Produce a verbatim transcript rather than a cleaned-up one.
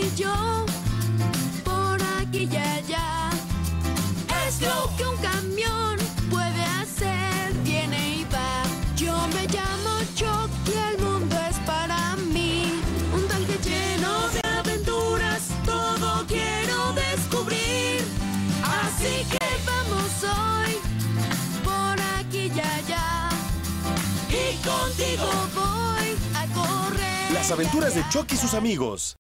y yo, por aquí y allá. Es lo que un camión puede hacer, viene y va. Yo me llamo Chucky, el mundo es para mí. Un tanque lleno de aventuras, todo quiero descubrir. Así que vamos hoy, por aquí y allá. Y contigo voy a correr. Las aventuras de Chucky y sus amigos.